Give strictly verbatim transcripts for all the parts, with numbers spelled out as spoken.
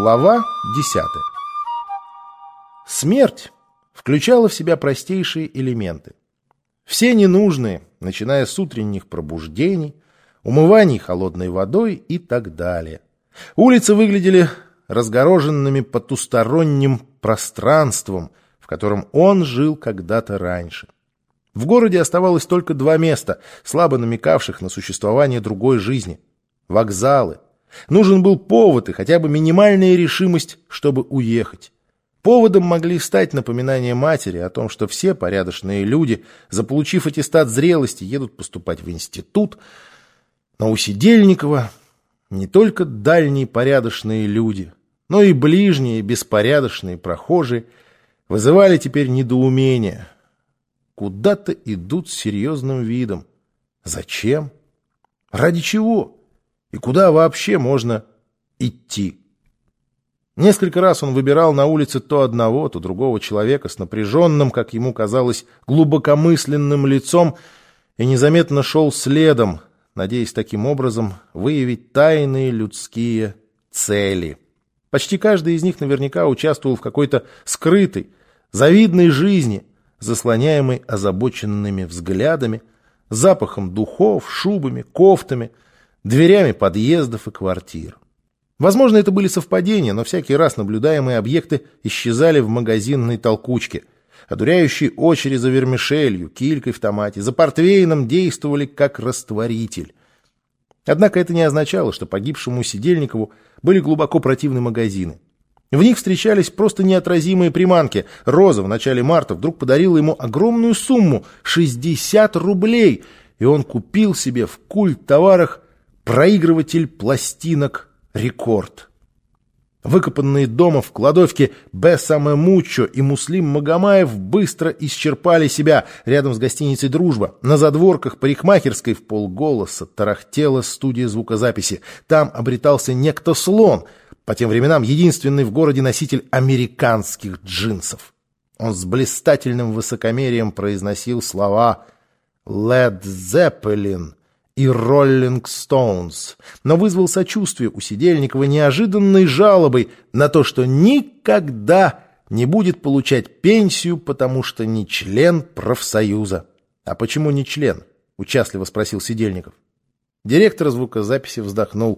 Глава десятая. Смерть включала в себя простейшие элементы. Все ненужные, начиная с утренних пробуждений, умываний холодной водой и так далее. Улицы выглядели разгороженными потусторонним пространством, в котором он жил когда-то раньше. В городе оставалось только два места, слабо намекавших на существование другой жизни – вокзалы. Нужен был повод и хотя бы минимальная решимость, чтобы уехать. Поводом могли стать напоминания матери о том, что все порядочные люди, заполучив аттестат зрелости, едут поступать в институт. Но у Сидельникова не только дальние порядочные люди, но и ближние беспорядочные прохожие вызывали теперь недоумение. Куда-то идут с серьезным видом. Зачем? Ради чего? И куда вообще можно идти? Несколько раз он выбирал на улице то одного, то другого человека с напряженным, как ему казалось, глубокомысленным лицом и незаметно шел следом, надеясь таким образом выявить тайные людские цели. Почти каждый из них наверняка участвовал в какой-то скрытой, завидной жизни, заслоняемой озабоченными взглядами, запахом духов, шубами, кофтами, дверями подъездов и квартир. Возможно, это были совпадения, но всякий раз наблюдаемые объекты исчезали в магазинной толкучке. Одуряющие очереди за вермишелью, килькой в томате, за портвейном действовали как растворитель. Однако это не означало, что погибшему Сидельникову были глубоко противны магазины. В них встречались просто неотразимые приманки. Роза в начале марта вдруг подарила ему огромную сумму – шестьдесят рублей, и он купил себе в культ-товарах проигрыватель пластинок «Рекорд». Выкопанные дома в кладовке Бессаме Муччо и Муслим Магомаев быстро исчерпали себя. Рядом с гостиницей «Дружба» на задворках парикмахерской в полголоса тарахтела студия звукозаписи. Там обретался некто Слон, по тем временам единственный в городе носитель американских джинсов. Он с блистательным высокомерием произносил слова «Led Zeppelin» и «Rolling Stones», но вызвал сочувствие у Сидельникова неожиданной жалобой на то, что никогда не будет получать пенсию, потому что не член профсоюза. «А почему не член?» — участливо спросил Сидельников. Директор звукозаписи вздохнул.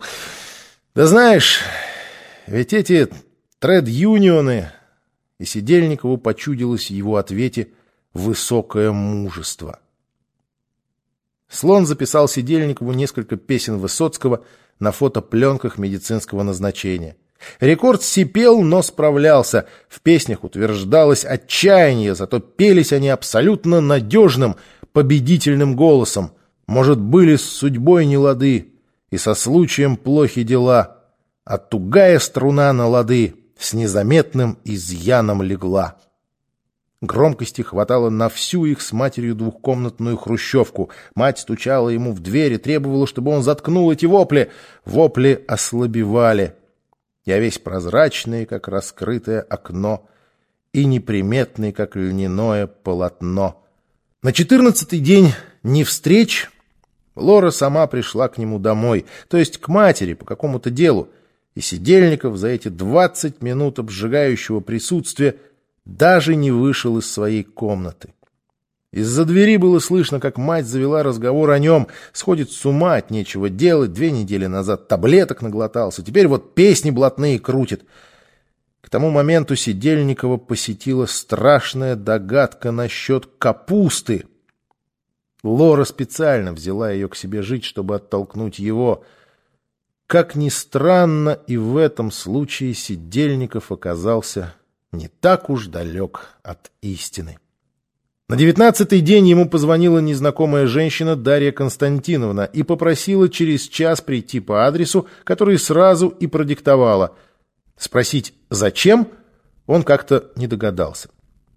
«Да знаешь, ведь эти тред-юнионы...» И Сидельникову почудилось в его ответе высокое мужество. Слон записал Сидельникову несколько песен Высоцкого на фотопленках медицинского назначения. Рекорд сипел, но справлялся. В песнях утверждалось отчаяние, зато пелись они абсолютно надежным, победительным голосом. Может, были с судьбой нелады, и со случаем плохи дела, а тугая струна на лады с незаметным изъяном легла. Громкости хватало на всю их с матерью двухкомнатную хрущевку. Мать стучала ему в дверь и требовала, чтобы он заткнул эти вопли. Вопли ослабевали. Я весь прозрачный, как раскрытое окно, и неприметный, как льняное полотно. На четырнадцатый день не встреч Лора сама пришла к нему домой, то есть к матери по какому-то делу, и Сидельников за эти двадцать минут обжигающего присутствия даже не вышел из своей комнаты. Из-за двери было слышно, как мать завела разговор о нем. Сходит с ума, от нечего делать. Две недели назад таблеток наглотался. Теперь вот песни блатные крутит. К тому моменту Сидельникова посетила страшная догадка насчет капусты. Лора специально взяла ее к себе жить, чтобы оттолкнуть его. Как ни странно, и в этом случае Сидельников оказался не так уж далек от истины. На девятнадцатый день ему позвонила незнакомая женщина Дарья Константиновна и попросила через час прийти по адресу, который сразу и продиктовала. Спросить «зачем?» он как-то не догадался.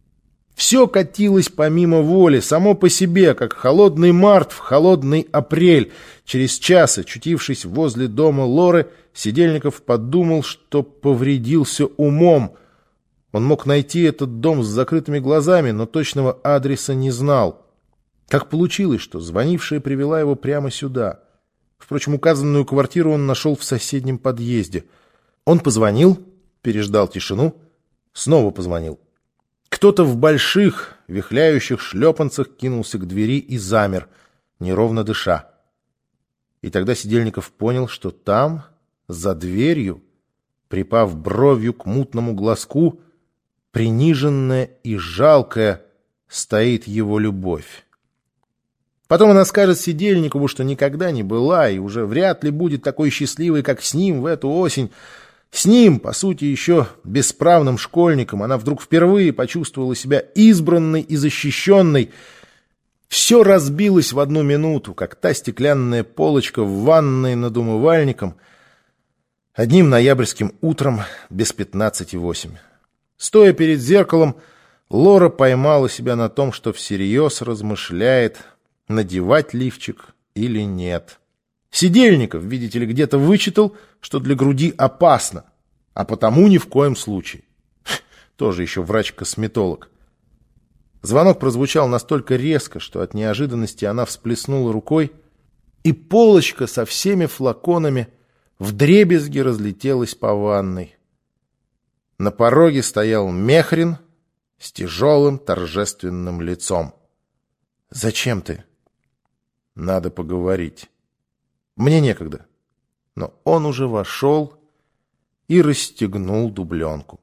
Все катилось помимо воли, само по себе, как холодный март в холодный апрель. Через час, очутившись возле дома Лоры, Сидельников подумал, что повредился умом. Он мог найти этот дом с закрытыми глазами, но точного адреса не знал. Как получилось, что звонившая привела его прямо сюда? Впрочем, указанную квартиру он нашел в соседнем подъезде. Он позвонил, переждал тишину, снова позвонил. Кто-то в больших, вихляющих шлепанцах кинулся к двери и замер, неровно дыша. И тогда Сидельников понял, что там, за дверью, припав бровью к мутному глазку, приниженная и жалкая, стоит его любовь. Потом она скажет Сидельникову, что никогда не была и уже вряд ли будет такой счастливой, как с ним в эту осень. С ним, по сути, еще бесправным школьником, она вдруг впервые почувствовала себя избранной и защищенной. Все разбилось в одну минуту, как та стеклянная полочка в ванной над умывальником одним ноябрьским утром без пятнадцати восемь. Стоя перед зеркалом, Лора поймала себя на том, что всерьез размышляет, надевать лифчик или нет. Сидельников, видите ли, где-то вычитал, что для груди опасно, а потому ни в коем случае. Тоже еще врач-косметолог. Звонок прозвучал настолько резко, что от неожиданности она всплеснула рукой, и полочка со всеми флаконами вдребезги разлетелась по ванной. На пороге стоял Мехрин с тяжелым торжественным лицом. «Зачем ты?» «Надо поговорить». «Мне некогда». Но он уже вошел и расстегнул дубленку.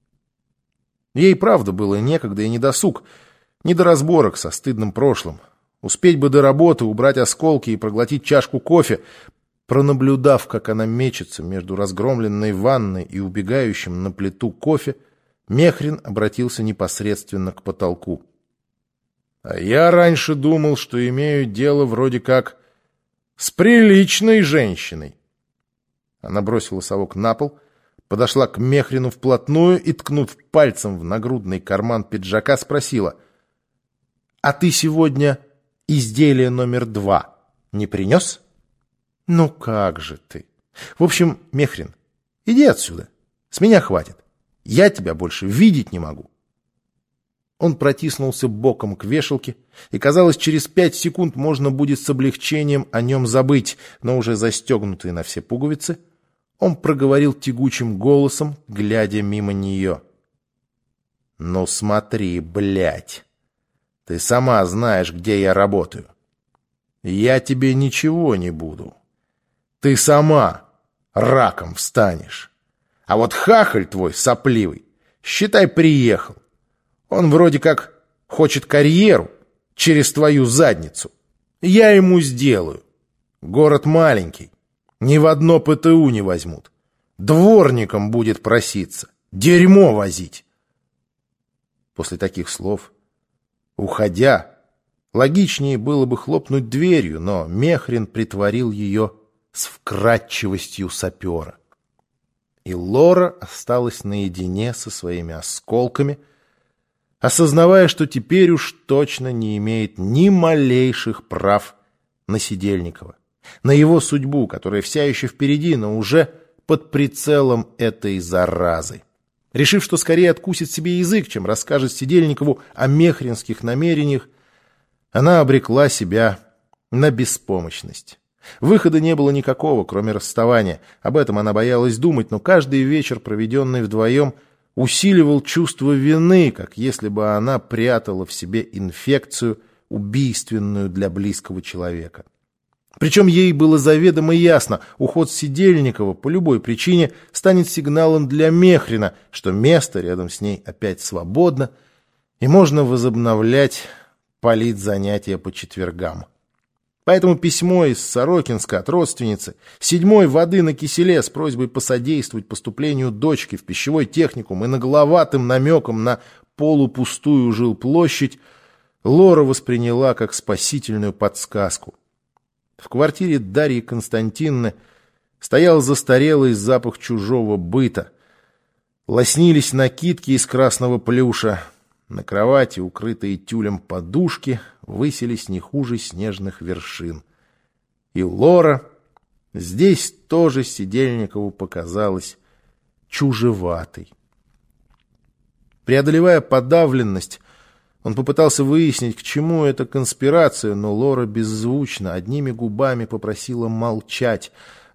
Ей правда было некогда и не досуг, не до разборок со стыдным прошлым. Успеть бы до работы, убрать осколки и проглотить чашку кофе. Пронаблюдав, как она мечется между разгромленной ванной и убегающим на плиту кофе, Мехрин обратился непосредственно к потолку. «А я раньше думал, что имею дело вроде как с приличной женщиной». Она бросила совок на пол, подошла к Мехрину вплотную и, ткнув пальцем в нагрудный карман пиджака, спросила: «А ты сегодня изделие номер два не принес?» «Ну как же ты! В общем, Мехрин, иди отсюда, с меня хватит, я тебя больше видеть не могу». Он протиснулся боком к вешалке, и, казалось, через пять секунд можно будет с облегчением о нем забыть, но уже застегнутый на все пуговицы, он проговорил тягучим голосом, глядя мимо нее: «Ну смотри, блядь, ты сама знаешь, где я работаю. Я тебе ничего не буду. Ты сама раком встанешь. А вот хахаль твой сопливый, считай, приехал. Он вроде как хочет карьеру через твою задницу. Я ему сделаю. Город маленький, ни в одно ПТУ не возьмут. Дворником будет проситься, дерьмо возить». После таких слов, уходя, логичнее было бы хлопнуть дверью, но Мехрин притворил ее с вкрадчивостью сапера. И Лора осталась наедине со своими осколками, осознавая, что теперь уж точно не имеет ни малейших прав на Сидельникова, на его судьбу, которая вся еще впереди, но уже под прицелом этой заразы. Решив, что скорее откусит себе язык, чем расскажет Сидельникову о мехринских намерениях, она обрекла себя на беспомощность. Выхода не было никакого, кроме расставания. Об этом она боялась думать, но каждый вечер, проведенный вдвоем, усиливал чувство вины, как если бы она прятала в себе инфекцию, убийственную для близкого человека. Причем ей было заведомо ясно, уход Сидельникова по любой причине станет сигналом для Мехрина, что место рядом с ней опять свободно, и можно возобновлять политзанятия по четвергам. Поэтому письмо из Сорокинска от родственницы, седьмой воды на киселе с просьбой посодействовать поступлению дочки в пищевой техникум и нагловатым намеком на полупустую жилплощадь Лора восприняла как спасительную подсказку. В квартире Дарьи Константиновны стоял застарелый запах чужого быта. Лоснились накидки из красного плюша. На кровати, укрытые тюлем подушки, высились не хуже снежных вершин. И Лора здесь тоже Сидельникову показалась чужеватой. Преодолевая подавленность, он попытался выяснить, к чему эта конспирация, но Лора беззвучно, одними губами попросила молчать,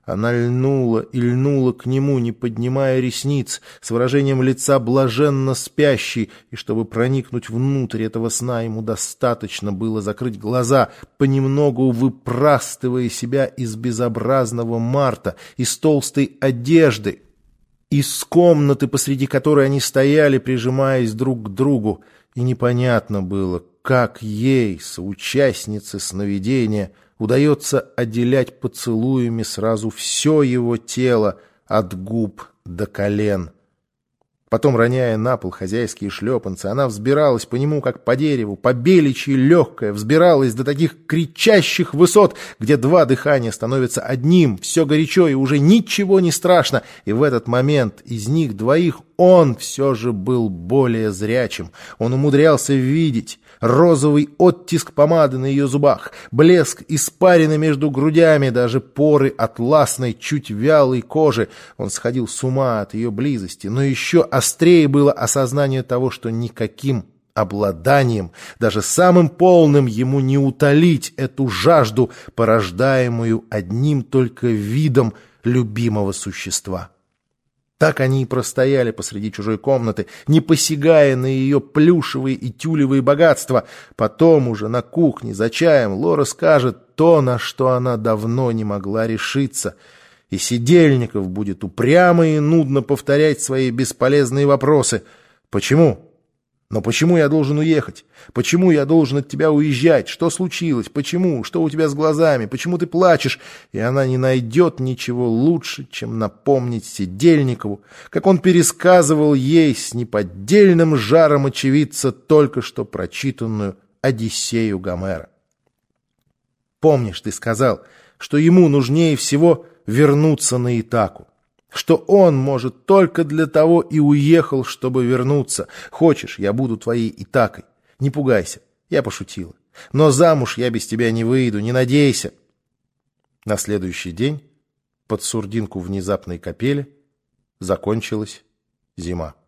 Она льнула и льнула к нему, не поднимая ресниц, с выражением лица блаженно спящей, и чтобы проникнуть внутрь этого сна, ему достаточно было закрыть глаза, понемногу выпрастывая себя из безобразного Марта, из толстой одежды, из комнаты, посреди которой они стояли, прижимаясь друг к другу, и непонятно было, как ей, соучастнице сновидения, удается отделять поцелуями сразу все его тело от губ до колен. Потом, роняя на пол хозяйские шлепанцы, она взбиралась по нему, как по дереву, по беличьи легкая, взбиралась до таких кричащих высот, где два дыхания становятся одним, все горячо и уже ничего не страшно, и в этот момент из них двоих он все же был более зрячим. Он умудрялся видеть розовый оттиск помады на ее зубах, блеск испарины между грудями, даже поры атласной, чуть вялой кожи. Он сходил с ума от ее близости, но еще острее было осознание того, что никаким обладанием, даже самым полным, ему не утолить эту жажду, порождаемую одним только видом любимого существа. Так они и простояли посреди чужой комнаты, не посягая на ее плюшевые и тюлевые богатства. Потом уже на кухне за чаем Лора скажет то, на что она давно не могла решиться. И Сидельников будет упрямо и нудно повторять свои бесполезные вопросы. Почему? Но почему я должен уехать? Почему я должен от тебя уезжать? Что случилось? Почему? Что у тебя с глазами? Почему ты плачешь? И она не найдет ничего лучше, чем напомнить Сидельникову, как он пересказывал ей с неподдельным жаром очевидца только что прочитанную «Одиссею» Гомера. Помнишь, ты сказал, что ему нужнее всего вернуться на Итаку, что он, может, только для того и уехал, чтобы вернуться. Хочешь, я буду твоей Итакой? Не пугайся, я пошутила. Но замуж я без тебя не выйду, не надейся. На следующий день под сурдинку внезапной капели закончилась зима.